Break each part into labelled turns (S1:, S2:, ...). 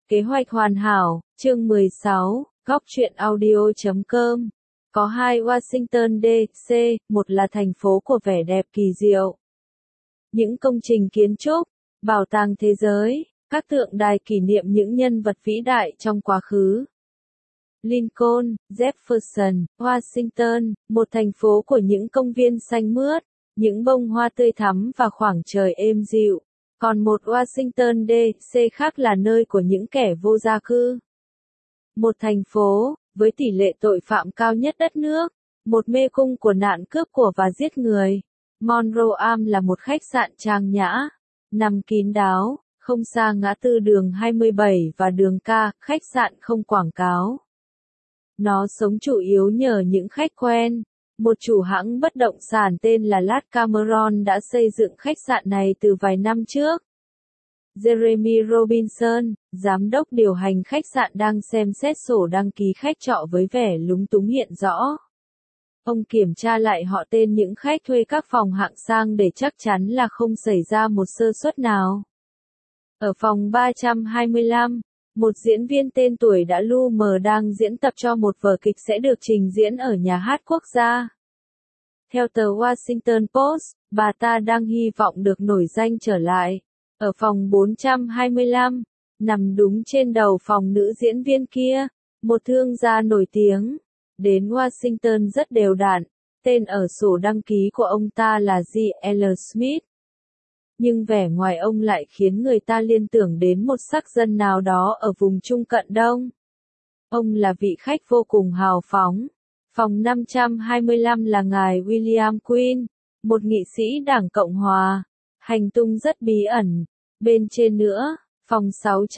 S1: Kế hoạch hoàn hảo, chương 16, góc truyện audio.com. Có hai Washington DC, một là thành phố của vẻ đẹp kỳ diệu. Những công trình kiến trúc, bảo tàng thế giới, các tượng đài kỷ niệm những nhân vật vĩ đại trong quá khứ. Lincoln, Jefferson, Washington, một thành phố của những công viên xanh mướt, những bông hoa tươi thắm và khoảng trời êm dịu. Còn một Washington DC khác là nơi của những kẻ vô gia cư. Một thành phố, với tỷ lệ tội phạm cao nhất đất nước, một mê cung của nạn cướp của và giết người. Monroe Arms là một khách sạn trang nhã, nằm kín đáo, không xa ngã tư đường 27 và đường K, khách sạn không quảng cáo. Nó sống chủ yếu nhờ những khách quen. Một chủ hãng bất động sản tên là Ladd Cameron đã xây dựng khách sạn này từ vài năm trước. Jeremy Robinson, giám đốc điều hành khách sạn đang xem xét sổ đăng ký khách trọ với vẻ lúng túng hiện rõ. Ông kiểm tra lại họ tên những khách thuê các phòng hạng sang để chắc chắn là không xảy ra một sơ suất nào. Ở phòng 325, một diễn viên tên tuổi đã lu mờ đang diễn tập cho một vở kịch sẽ được trình diễn ở nhà hát quốc gia. Theo tờ Washington Post, bà ta đang hy vọng được nổi danh trở lại. Ở phòng 425, nằm đúng trên đầu phòng nữ diễn viên kia, một thương gia nổi tiếng. Đến Washington rất đều đặn, tên ở sổ đăng ký của ông ta là G.L. Smith. Nhưng vẻ ngoài ông lại khiến người ta liên tưởng đến một sắc dân nào đó ở vùng Trung Cận Đông. Ông là vị khách vô cùng hào phóng. Phòng 525 là ngài William Quinn, một nghị sĩ Đảng Cộng Hòa. Hành tung rất bí ẩn. Bên trên nữa, phòng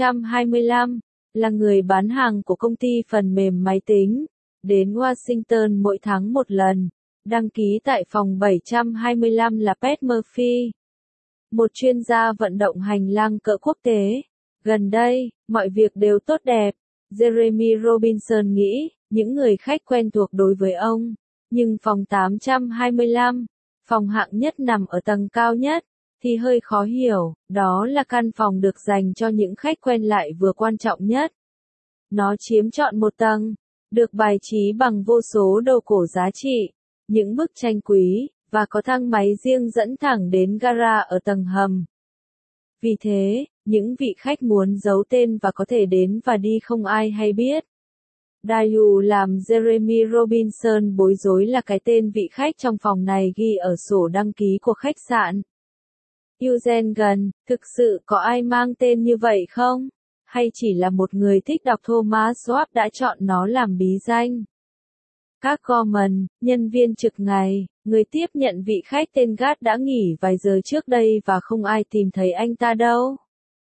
S1: 625, là người bán hàng của công ty phần mềm máy tính. Đến Washington mỗi tháng một lần. Đăng ký tại phòng 725 là Pat Murphy, một chuyên gia vận động hành lang cỡ quốc tế. Gần đây, mọi việc đều tốt đẹp. Jeremy Robinson nghĩ, những người khách quen thuộc đối với ông. Nhưng phòng 825, phòng hạng nhất nằm ở tầng cao nhất, thì hơi khó hiểu. Đó là căn phòng được dành cho những khách quen lại vừa quan trọng nhất. Nó chiếm trọn một tầng, được bài trí bằng vô số đồ cổ giá trị, những bức tranh quý, và có thang máy riêng dẫn thẳng đến gara ở tầng hầm. Vì thế, những vị khách muốn giấu tên và có thể đến và đi không ai hay biết. Điều làm Jeremy Robinson bối rối là cái tên vị khách trong phòng này ghi ở sổ đăng ký của khách sạn. Eugene Gunn, thực sự có ai mang tên như vậy không? Hay chỉ là một người thích đọc Thomas Schwab đã chọn nó làm bí danh? Các Gorman, nhân viên trực ngày, người tiếp nhận vị khách tên Gad đã nghỉ vài giờ trước đây và không ai tìm thấy anh ta đâu.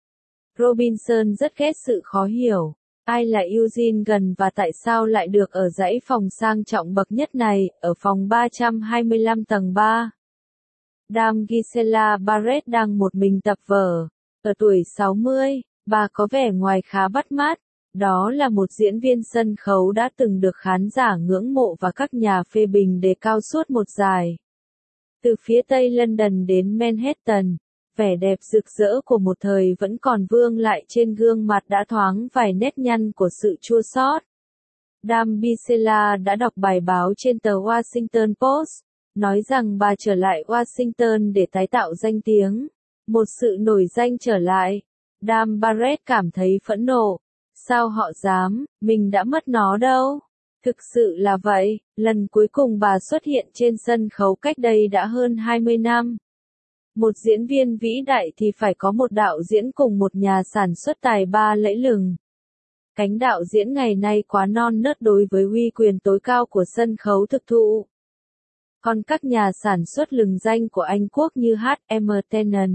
S1: Robinson rất ghét sự khó hiểu. Ai là Eugene Gunn và tại sao lại được ở dãy phòng sang trọng bậc nhất này, ở phòng 325 tầng 3? Dame Gisela Barrett đang một mình tập vở. Ở tuổi 60, bà có vẻ ngoài khá bắt mắt. Đó là một diễn viên sân khấu đã từng được khán giả ngưỡng mộ và các nhà phê bình đề cao suốt một dài. Từ phía Tây London đến Manhattan, vẻ đẹp rực rỡ của một thời vẫn còn vương lại trên gương mặt đã thoáng vài nét nhăn của sự chua xót. Dame Gisela đã đọc bài báo trên tờ Washington Post, nói rằng bà trở lại Washington để tái tạo danh tiếng. Một sự nổi danh trở lại. Dame Barrett cảm thấy phẫn nộ. Sao họ dám, mình đã mất nó đâu. Thực sự là vậy, lần cuối cùng bà xuất hiện trên sân khấu cách đây đã hơn 20 năm. Một diễn viên vĩ đại thì phải có một đạo diễn cùng một nhà sản xuất tài ba lẫy lừng. Cánh đạo diễn ngày nay quá non nớt đối với uy quyền tối cao của sân khấu thực thụ. Còn các nhà sản xuất lừng danh của Anh Quốc như H.M. Tennant,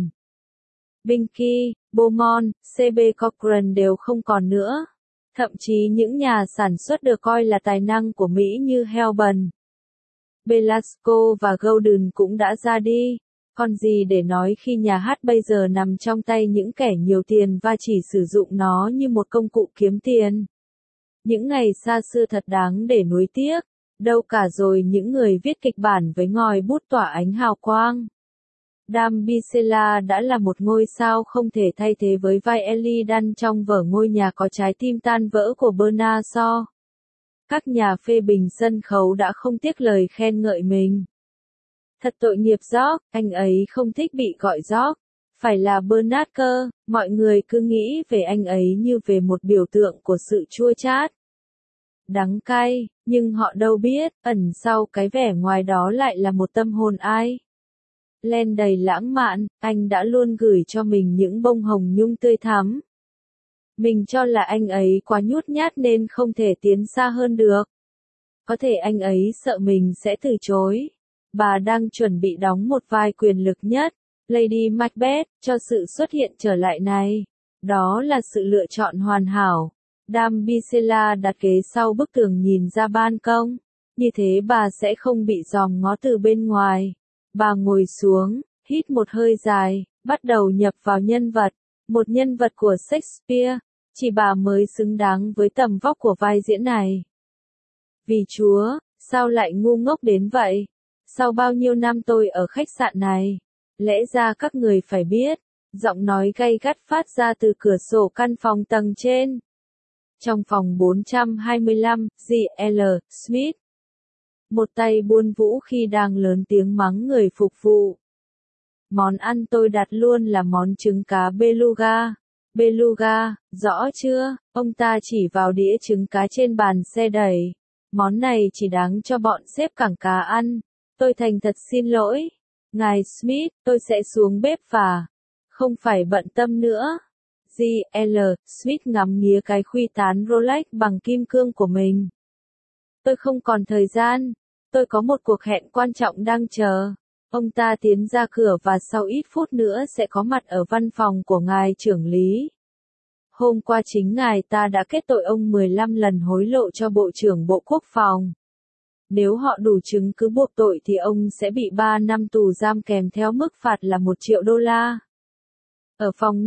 S1: Binky, Beaumont, C.B. Cochran đều không còn nữa. Thậm chí những nhà sản xuất được coi là tài năng của Mỹ như Helban, Belasco và Golden cũng đã ra đi. Còn gì để nói khi nhà hát bây giờ nằm trong tay những kẻ nhiều tiền và chỉ sử dụng nó như một công cụ kiếm tiền. Những ngày xa xưa thật đáng để nuối tiếc. Đâu cả rồi những người viết kịch bản với ngòi bút tỏa ánh hào quang. Dam Bisela đã là một ngôi sao không thể thay thế với vai Ellie Dunn trong vở Ngôi nhà có trái tim tan vỡ của Bernard Shaw. Các nhà phê bình sân khấu đã không tiếc lời khen ngợi mình. Thật tội nghiệp George, anh ấy không thích bị gọi George. Phải là Bernard cơ, mọi người cứ nghĩ về anh ấy như về một biểu tượng của sự chua chát. Đắng cay, nhưng họ đâu biết, ẩn sau cái vẻ ngoài đó lại là một tâm hồn ai. Len đầy lãng mạn, anh đã luôn gửi cho mình những bông hồng nhung tươi thắm. Mình cho là anh ấy quá nhút nhát nên không thể tiến xa hơn được. Có thể anh ấy sợ mình sẽ từ chối. Bà đang chuẩn bị đóng một vai quyền lực nhất, Lady Macbeth, cho sự xuất hiện trở lại này. Đó là sự lựa chọn hoàn hảo. Dam Bisela đặt ghế sau bức tường nhìn ra ban công. Như thế bà sẽ không bị dòm ngó từ bên ngoài. Bà ngồi xuống, hít một hơi dài, bắt đầu nhập vào nhân vật. Một nhân vật của Shakespeare. Chỉ bà mới xứng đáng với tầm vóc của vai diễn này. Vì Chúa, sao lại ngu ngốc đến vậy? Sau bao nhiêu năm tôi ở khách sạn này? Lẽ ra các người phải biết. Giọng nói gay gắt phát ra từ cửa sổ căn phòng tầng trên. Trong phòng 425, G.L. Smith. Một tay buôn vũ khi đang lớn tiếng mắng người phục vụ. Món ăn tôi đặt luôn là món trứng cá beluga. Beluga, rõ chưa? Ông ta chỉ vào đĩa trứng cá trên bàn xe đẩy. Món này chỉ đáng cho bọn sếp cảng cá ăn. Tôi thành thật xin lỗi. Ngài Smith, tôi sẽ xuống bếp và... Không phải bận tâm nữa. G.L. Smith ngắm nghía cái khuy tán Rolex bằng kim cương của mình. Tôi không còn thời gian. Tôi có một cuộc hẹn quan trọng đang chờ. Ông ta tiến ra cửa và sau ít phút nữa sẽ có mặt ở văn phòng của ngài trưởng lý. Hôm qua chính ngài ta đã kết tội ông 15 lần hối lộ cho Bộ trưởng Bộ Quốc phòng. Nếu họ đủ chứng cứ buộc tội thì ông sẽ bị 3 năm tù giam kèm theo mức phạt là 1 triệu đô la. Ở phòng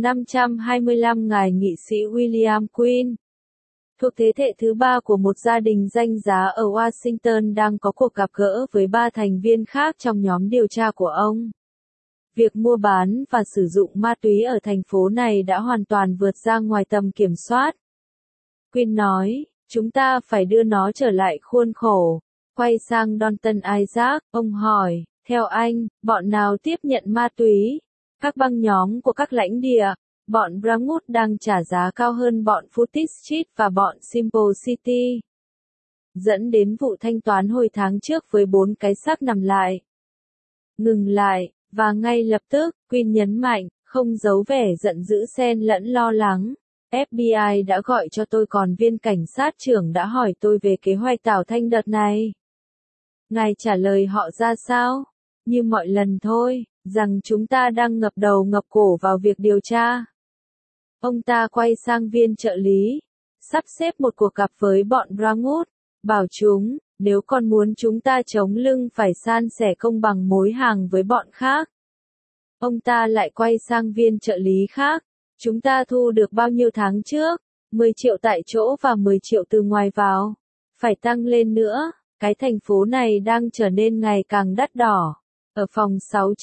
S1: 525 ngài nghị sĩ William Quinn, thuộc thế hệ thứ 3 của một gia đình danh giá ở Washington đang có cuộc gặp gỡ với 3 thành viên khác trong nhóm điều tra của ông. Việc mua bán và sử dụng ma túy ở thành phố này đã hoàn toàn vượt ra ngoài tầm kiểm soát. Quinn nói, chúng ta phải đưa nó trở lại khuôn khổ. Quay sang Donton Isaac, ông hỏi, theo anh, bọn nào tiếp nhận ma túy? Các băng nhóm của các lãnh địa. Bọn Brownwood đang trả giá cao hơn bọn Foote Street và bọn Simple City. Dẫn đến vụ thanh toán hồi tháng trước với 4 cái xác nằm lại. Ngừng lại, và ngay lập tức, Quinn nhấn mạnh, không giấu vẻ giận dữ xen lẫn lo lắng. FBI đã gọi cho tôi còn viên cảnh sát trưởng đã hỏi tôi về kế hoạch Tảo Thanh đợt này. Ngài trả lời họ ra sao? Như mọi lần thôi, rằng chúng ta đang ngập đầu ngập cổ vào việc điều tra. Ông ta quay sang viên trợ lý, sắp xếp một cuộc gặp với bọn Brownwood, bảo chúng, nếu còn muốn chúng ta chống lưng phải san sẻ công bằng mối hàng với bọn khác. Ông ta lại quay sang viên trợ lý khác, chúng ta thu được bao nhiêu tháng trước, 10 triệu tại chỗ và 10 triệu từ ngoài vào. Phải tăng lên nữa, cái thành phố này đang trở nên ngày càng đắt đỏ. Ở phòng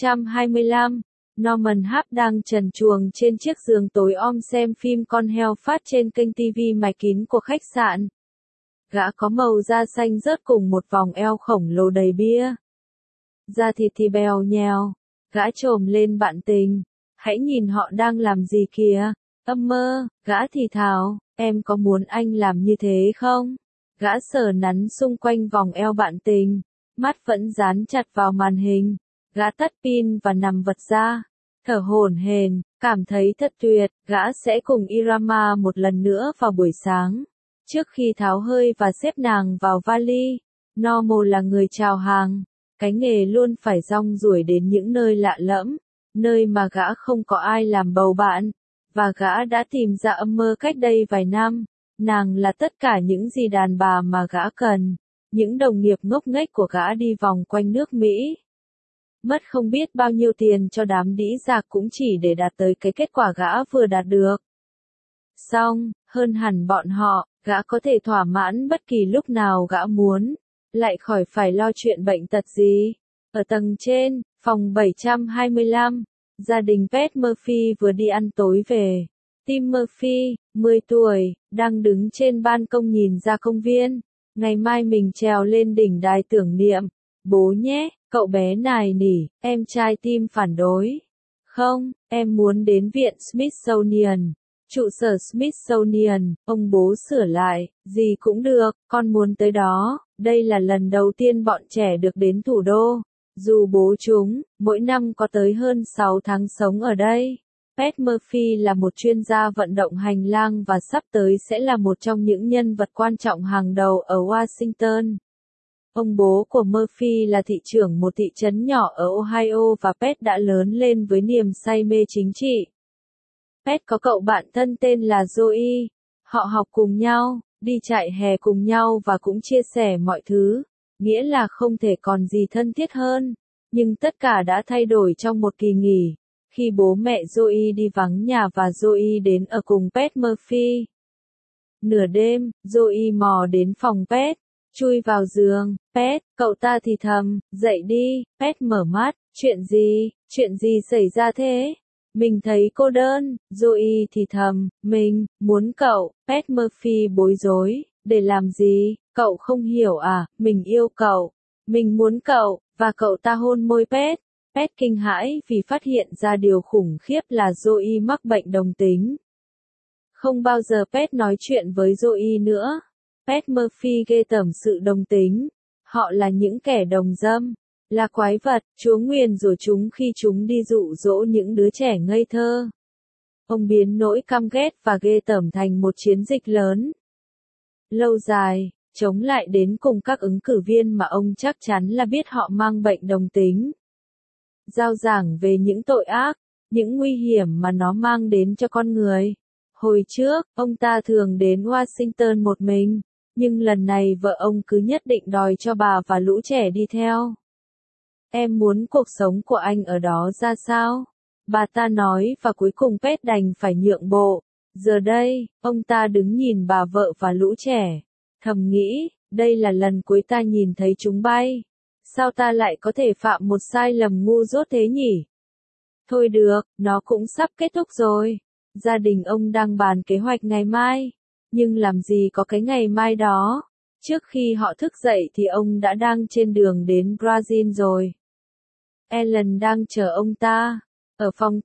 S1: 625, Norman Hap đang trần truồng trên chiếc giường tối om xem phim con heo phát trên kênh TV mái kín của khách sạn. Gã có màu da xanh rớt cùng một vòng eo khổng lồ đầy bia. Da thịt thì bèo nhèo. Gã chồm lên bạn tình. Hãy nhìn họ đang làm gì kìa. Âm mơ, gã thì thào, em có muốn anh làm như thế không? Gã sờ nắn xung quanh vòng eo bạn tình. Mắt vẫn dán chặt vào màn hình. Gã tắt pin và nằm vật ra. Thở hổn hển, cảm thấy thật tuyệt. Gã sẽ cùng Irama một lần nữa vào buổi sáng. Trước khi tháo hơi và xếp nàng vào vali. Normal là người chào hàng. Cái nghề luôn phải rong ruổi đến những nơi lạ lẫm. Nơi mà gã không có ai làm bầu bạn. Và gã đã tìm ra âm mơ cách đây vài năm. Nàng là tất cả những gì đàn bà mà gã cần. Những đồng nghiệp ngốc nghếch của gã đi vòng quanh nước Mỹ. Mất không biết bao nhiêu tiền cho đám đĩ giặc cũng chỉ để đạt tới cái kết quả gã vừa đạt được. Xong, hơn hẳn bọn họ, gã có thể thỏa mãn bất kỳ lúc nào gã muốn. Lại khỏi phải lo chuyện bệnh tật gì. Ở tầng trên, phòng 725, gia đình Pat Murphy vừa đi ăn tối về. Tim Murphy, 10 tuổi, đang đứng trên ban công nhìn ra công viên. Ngày mai mình trèo lên đỉnh đài tưởng niệm. Bố nhé, cậu bé nài nỉ, em trai Tim phản đối. Không, em muốn đến viện Smithsonian. Trụ sở Smithsonian, ông bố sửa lại, gì cũng được, con muốn tới đó. Đây là lần đầu tiên bọn trẻ được đến thủ đô. Dù bố chúng, mỗi năm có tới hơn 6 tháng sống ở đây. Pat Murphy là một chuyên gia vận động hành lang và sắp tới sẽ là một trong những nhân vật quan trọng hàng đầu ở Washington. Ông bố của Murphy là thị trưởng một thị trấn nhỏ ở Ohio và Pat đã lớn lên với niềm say mê chính trị. Pat có cậu bạn thân tên là Joey. Họ học cùng nhau, đi trại hè cùng nhau và cũng chia sẻ mọi thứ. Nghĩa là không thể còn gì thân thiết hơn. Nhưng tất cả đã thay đổi trong một kỳ nghỉ. Khi bố mẹ Joey đi vắng nhà và Joey đến ở cùng Pat Murphy. Nửa đêm, Joey mò đến phòng Pat, chui vào giường. Pat, cậu ta thì thầm, dậy đi. Pat mở mắt, chuyện gì xảy ra thế? Mình thấy cô đơn. Joey thì thầm, mình muốn cậu. Pat Murphy bối rối, để làm gì? Cậu không hiểu à, mình yêu cậu. Mình muốn cậu, và cậu ta hôn môi Pat. Pat kinh hãi vì phát hiện ra điều khủng khiếp là Joey mắc bệnh đồng tính. Không bao giờ Pat nói chuyện với Joey nữa. Pat Murphy ghê tởm sự đồng tính. Họ là những kẻ đồng dâm, là quái vật, Chúa nguyền rủa chúng khi chúng đi dụ dỗ những đứa trẻ ngây thơ. Ông biến nỗi căm ghét và ghê tởm thành một chiến dịch lớn. Lâu dài, chống lại đến cùng các ứng cử viên mà ông chắc chắn là biết họ mang bệnh đồng tính. Giao giảng về những tội ác, những nguy hiểm mà nó mang đến cho con người. Hồi trước, ông ta thường đến Washington một mình, nhưng lần này vợ ông cứ nhất định đòi cho bà và lũ trẻ đi theo. Em muốn cuộc sống của anh ở đó ra sao? Bà ta nói và cuối cùng Pat đành phải nhượng bộ. Giờ đây, ông ta đứng nhìn bà vợ và lũ trẻ. Thầm nghĩ, đây là lần cuối ta nhìn thấy chúng bay. Sao ta lại có thể phạm một sai lầm ngu dốt thế nhỉ? Thôi được, nó cũng sắp kết thúc rồi. Gia đình ông đang bàn kế hoạch ngày mai. Nhưng làm gì có cái ngày mai đó? Trước khi họ thức dậy thì ông đã đang trên đường đến Brazil rồi. Ellen đang chờ ông ta. Ở phòng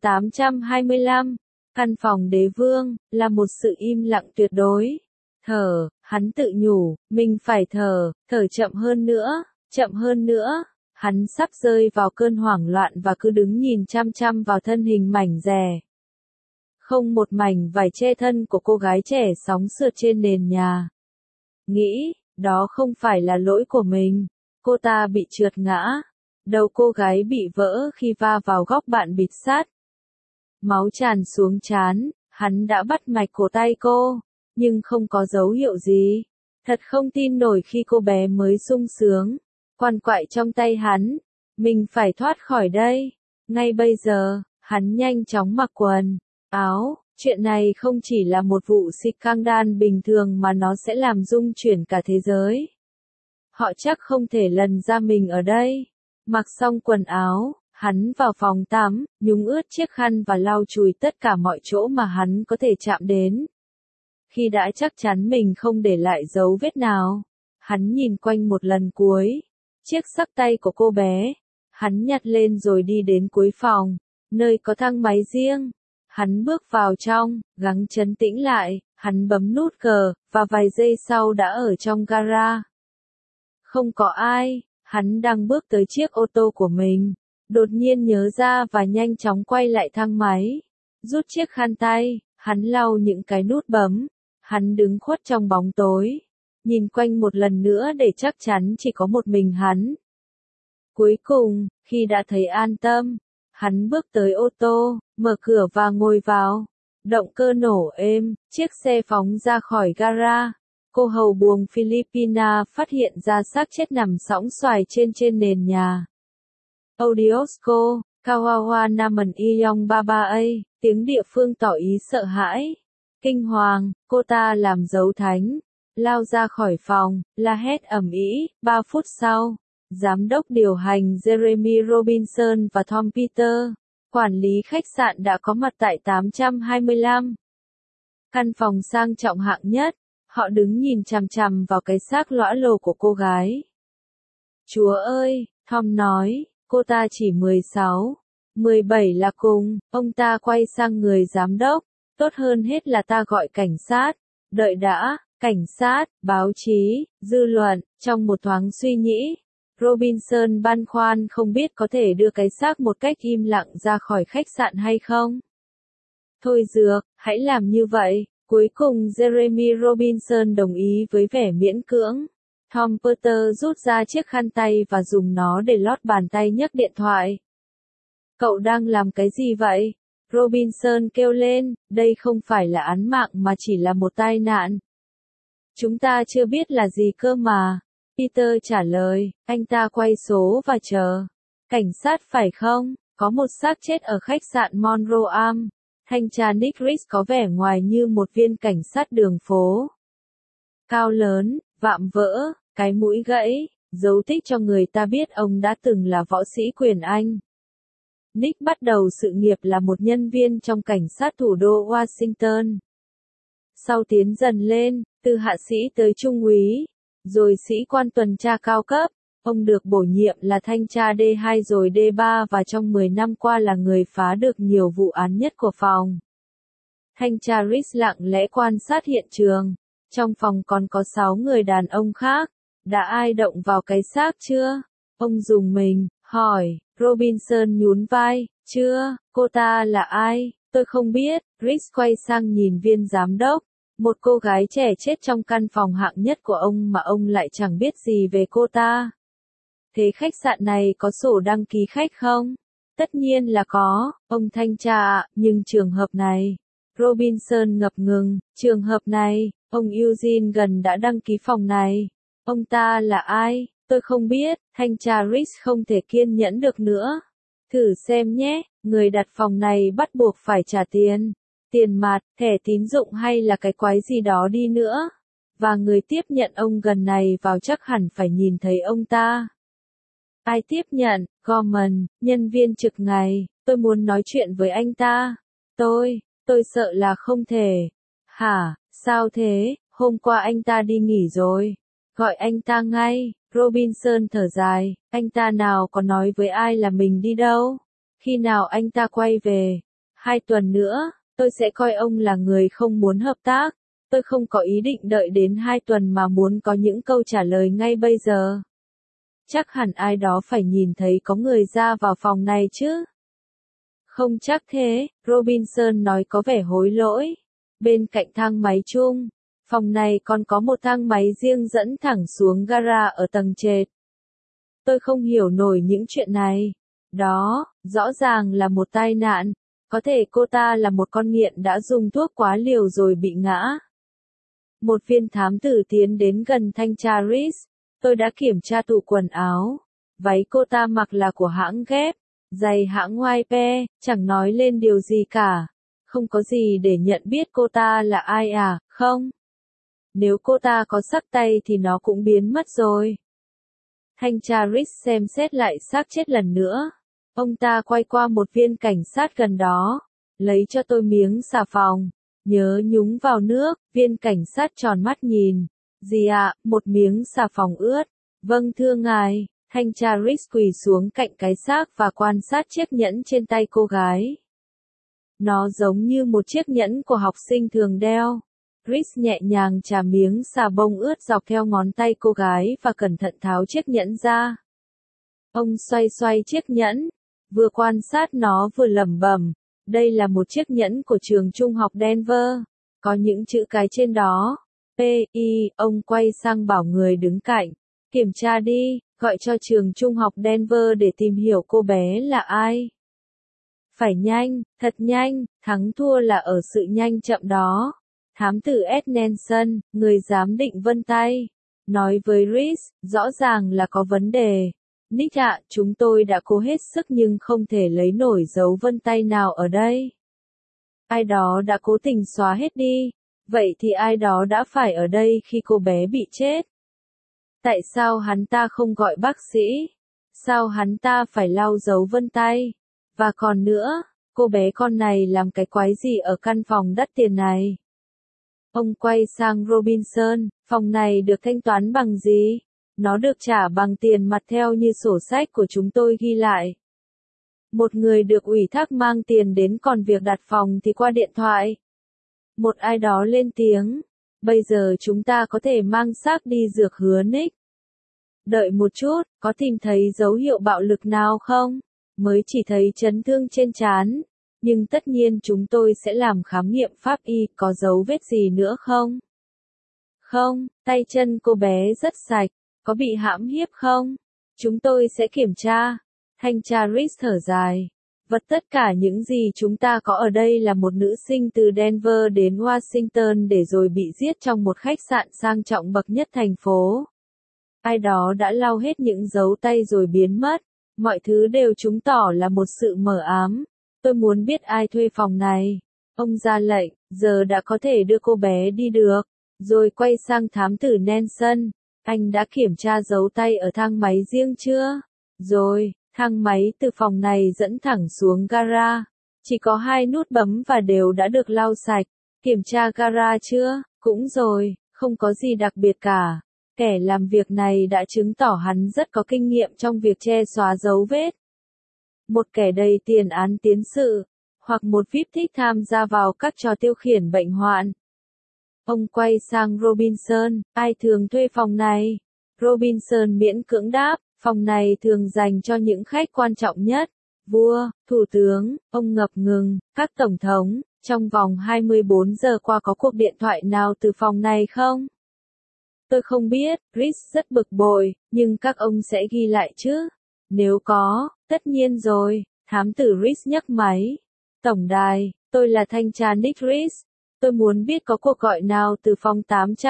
S1: 825, căn phòng đế vương, là một sự im lặng tuyệt đối. Thở, hắn tự nhủ, mình phải thở chậm hơn nữa. Hắn sắp rơi vào cơn hoảng loạn và cứ đứng nhìn chăm chăm vào thân hình mảnh dè. Không một mảnh vải che thân của cô gái trẻ sóng sượt trên nền nhà. Nghĩ, đó không phải là lỗi của mình. Cô ta bị trượt ngã. Đầu cô gái bị vỡ khi va vào góc bạn bịt sát. Máu tràn xuống trán, hắn đã bắt mạch cổ tay cô, nhưng không có dấu hiệu gì. Thật không tin nổi khi cô bé mới sung sướng, quằn quại trong tay hắn. Mình phải thoát khỏi đây. Ngay bây giờ, hắn nhanh chóng mặc quần, áo. Chuyện này không chỉ là một vụ scandal bình thường mà nó sẽ làm rung chuyển cả thế giới. Họ chắc không thể lần ra mình ở đây. Mặc xong quần áo, hắn vào phòng tắm, nhúng ướt chiếc khăn và lau chùi tất cả mọi chỗ mà hắn có thể chạm đến. Khi đã chắc chắn mình không để lại dấu vết nào, hắn nhìn quanh một lần cuối. Chiếc xắc tay của cô bé. Hắn nhặt lên rồi đi đến cuối phòng, nơi có thang máy riêng. Hắn bước vào trong, gắng trấn tĩnh lại, hắn bấm nút cờ, và vài giây sau đã ở trong gara. Không có ai, hắn đang bước tới chiếc ô tô của mình. Đột nhiên nhớ ra và nhanh chóng quay lại thang máy. Rút chiếc khăn tay, hắn lau những cái nút bấm. Hắn đứng khuất trong bóng tối. Nhìn quanh một lần nữa để chắc chắn chỉ có một mình hắn. Cuối cùng, khi đã thấy an tâm, hắn bước tới ô tô, mở cửa và ngồi vào. Động cơ nổ êm, chiếc xe phóng ra khỏi gara. Cô hầu buồng Filipina phát hiện ra xác chết nằm sõng soài trên nền nhà. Audiosco, Kawawa Naman Iyong Baba, tiếng địa phương tỏ ý sợ hãi. Kinh hoàng, cô ta làm dấu thánh. Lao ra khỏi phòng, la hét ầm ĩ. 3 phút sau, giám đốc điều hành Jeremy Robinson và Tom Peter, quản lý khách sạn đã có mặt tại 825. Căn phòng sang trọng hạng nhất, họ đứng nhìn chằm chằm vào cái xác lõa lồ của cô gái. Chúa ơi, Tom nói, cô ta chỉ 16, 17 là cùng, ông ta quay sang người giám đốc, tốt hơn hết là ta gọi cảnh sát, đợi đã, cảnh sát, báo chí, dư luận, trong một thoáng suy nghĩ. Robinson băn khoăn không biết có thể đưa cái xác một cách im lặng ra khỏi khách sạn hay không. Thôi dược, hãy làm như vậy. Cuối cùng Jeremy Robinson đồng ý với vẻ miễn cưỡng. Tom Peter rút ra chiếc khăn tay và dùng nó để lót bàn tay nhấc điện thoại. Cậu đang làm cái gì vậy? Robinson kêu lên, đây không phải là án mạng mà chỉ là một tai nạn. Chúng ta chưa biết là gì cơ mà. Peter trả lời, anh ta quay số và chờ. Cảnh sát phải không? Có một xác chết ở khách sạn Monroe Arms. Thanh tra Nick Reese có vẻ ngoài như một viên cảnh sát đường phố. Cao lớn, vạm vỡ, cái mũi gãy, dấu tích cho người ta biết ông đã từng là võ sĩ quyền Anh. Nick bắt đầu sự nghiệp là một nhân viên trong cảnh sát thủ đô Washington. Sau tiến dần lên, từ hạ sĩ tới trung úy, rồi sĩ quan tuần tra cao cấp, ông được bổ nhiệm là thanh tra D2 rồi D3 và trong 10 năm qua là người phá được nhiều vụ án nhất của phòng. Thanh tra Reese lặng lẽ quan sát hiện trường. Trong phòng còn có 6 người đàn ông khác. Đã ai động vào cái xác chưa? Ông dùng mình, hỏi. Robinson nhún vai. Chưa, cô ta là ai? Tôi không biết. Reese quay sang nhìn viên giám đốc. Một cô gái trẻ chết trong căn phòng hạng nhất của ông mà ông lại chẳng biết gì về cô ta. Thế khách sạn này có sổ đăng ký khách không? Tất nhiên là có, ông thanh tra ạ, nhưng trường hợp này. Robinson ngập ngừng, trường hợp này, ông Eugene gần đã đăng ký phòng này. Ông ta là ai? Tôi không biết, thanh tra Reese không thể kiên nhẫn được nữa. Thử xem nhé, người đặt phòng này bắt buộc phải trả tiền. Tiền mặt, thẻ tín dụng hay là cái quái gì đó đi nữa. Và người tiếp nhận ông gần này vào chắc hẳn phải nhìn thấy ông ta. Ai tiếp nhận? Gorman, nhân viên trực ngày, tôi muốn nói chuyện với anh ta. Tôi sợ là không thể. Hả, sao thế, hôm qua anh ta đi nghỉ rồi. Gọi anh ta ngay, Robinson thở dài, anh ta nào có nói với ai là mình đi đâu. Khi nào anh ta quay về? 2 tuần nữa, tôi sẽ coi ông là người không muốn hợp tác. Tôi không có ý định đợi đến 2 tuần mà muốn có những câu trả lời ngay bây giờ. Chắc hẳn ai đó phải nhìn thấy có người ra vào phòng này chứ. Không chắc thế, Robinson nói có vẻ hối lỗi. Bên cạnh thang máy chung, phòng này còn có một thang máy riêng dẫn thẳng xuống gara ở tầng trệt. Tôi không hiểu nổi những chuyện này. Đó, rõ ràng là một tai nạn. Có thể cô ta là một con nghiện đã dùng thuốc quá liều rồi bị ngã. Một viên thám tử tiến đến gần thanh tra Reese. Tôi đã kiểm tra tủ quần áo. Váy cô ta mặc là của hãng Gap, giày hãng YP, chẳng nói lên điều gì cả. Không có gì để nhận biết cô ta là ai à, không? Nếu cô ta có sắc tay thì nó cũng biến mất rồi. Thanh tra Reese xem xét lại xác chết lần nữa. Ông ta quay qua một viên cảnh sát gần đó. Lấy cho tôi miếng xà phòng. Nhớ nhúng vào nước, viên cảnh sát tròn mắt nhìn. Gì ạ, một miếng xà phòng ướt. Vâng thưa ngài, thanh tra Reese quỳ xuống cạnh cái xác và quan sát chiếc nhẫn trên tay cô gái. Nó giống như một chiếc nhẫn của học sinh thường đeo. Reese nhẹ nhàng chà miếng xà bông ướt dọc theo ngón tay cô gái và cẩn thận tháo chiếc nhẫn ra. Ông xoay xoay chiếc nhẫn, vừa quan sát nó vừa lẩm bẩm. Đây là một chiếc nhẫn của trường trung học Denver. Có những chữ cái trên đó. P.I. Ông quay sang bảo người đứng cạnh. Kiểm tra đi, gọi cho trường trung học Denver để tìm hiểu cô bé là ai. Phải nhanh, thật nhanh, thắng thua là ở sự nhanh chậm đó. Thám tử Ed Nelson, người giám định vân tay, nói với Reese, rõ ràng là có vấn đề. Nick ạ, chúng tôi đã cố hết sức nhưng không thể lấy nổi dấu vân tay nào ở đây. Ai đó đã cố tình xóa hết đi. Vậy thì ai đó đã phải ở đây khi cô bé bị chết. Tại sao hắn ta không gọi bác sĩ? Sao hắn ta phải lau dấu vân tay? Và còn nữa, cô bé con này làm cái quái gì ở căn phòng đắt tiền này? Ông quay sang Robinson, phòng này được thanh toán bằng gì? Nó được trả bằng tiền mặt theo như sổ sách của chúng tôi ghi lại. Một người được ủy thác mang tiền đến, còn việc đặt phòng thì qua điện thoại. Một ai đó lên tiếng. Bây giờ chúng ta có thể mang xác đi dược hứa Nick. Đợi một chút, có tìm thấy dấu hiệu bạo lực nào không? Mới chỉ thấy chấn thương trên trán. Nhưng tất nhiên chúng tôi sẽ làm khám nghiệm pháp y, có dấu vết gì nữa không? Không, tay chân cô bé rất sạch. Có bị hãm hiếp không? Chúng tôi sẽ kiểm tra. Thanh tra Reese thở dài. Vật tất cả những gì chúng ta có ở đây là một nữ sinh từ Denver đến Washington để rồi bị giết trong một khách sạn sang trọng bậc nhất thành phố. Ai đó đã lau hết những dấu tay rồi biến mất. Mọi thứ đều chứng tỏ là một sự mờ ám. Tôi muốn biết ai thuê phòng này. Ông ra lệnh, giờ đã có thể đưa cô bé đi được. Rồi quay sang thám tử Nelson. Anh đã kiểm tra dấu tay ở thang máy riêng chưa? Rồi, thang máy từ phòng này dẫn thẳng xuống gara. Chỉ có 2 nút bấm và đều đã được lau sạch. Kiểm tra gara chưa? Cũng rồi, không có gì đặc biệt cả. Kẻ làm việc này đã chứng tỏ hắn rất có kinh nghiệm trong việc che xóa dấu vết. Một kẻ đầy tiền án tiến sự, hoặc một VIP thích tham gia vào các trò tiêu khiển bệnh hoạn. Ông quay sang Robinson, ai thường thuê phòng này? Robinson miễn cưỡng đáp, phòng này thường dành cho những khách quan trọng nhất. Vua, thủ tướng, ông ngập ngừng, các tổng thống, trong vòng 24 giờ qua có cuộc điện thoại nào từ phòng này không? Tôi không biết, Reese rất bực bội, nhưng các ông sẽ ghi lại chứ? Nếu có, tất nhiên rồi, thám tử Reese nhấc máy. Tổng đài, tôi là thanh tra Nick Reese. Tôi muốn biết có cuộc gọi nào từ phòng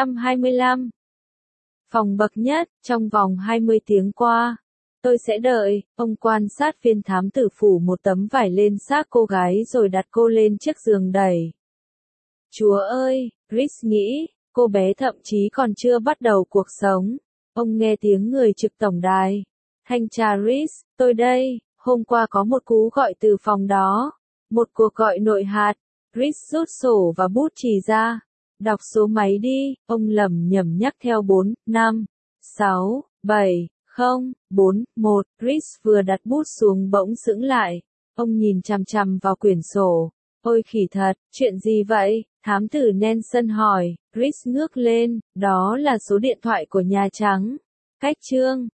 S1: 825. Phòng bậc nhất, trong vòng 20 tiếng qua. Tôi sẽ đợi. Ông quan sát viên thám tử phủ một tấm vải lên xác cô gái rồi đặt cô lên chiếc giường đẩy. Chúa ơi, Reese nghĩ, cô bé thậm chí còn chưa bắt đầu cuộc sống. Ông nghe tiếng người trực tổng đài. Thanh tra Reese, tôi đây, hôm qua có một cú gọi từ phòng đó. Một cuộc gọi nội hạt. Reese rút sổ và bút chì ra. Đọc số máy đi, ông lẩm nhẩm nhắc theo 4, 5, 6, 7, 0, 4, 1. Reese vừa đặt bút xuống bỗng sững lại. Ông nhìn chằm chằm vào quyển sổ. Ôi khỉ thật, chuyện gì vậy? Thám tử Nelson hỏi. Reese ngước lên, đó là số điện thoại của Nhà Trắng. Cách chương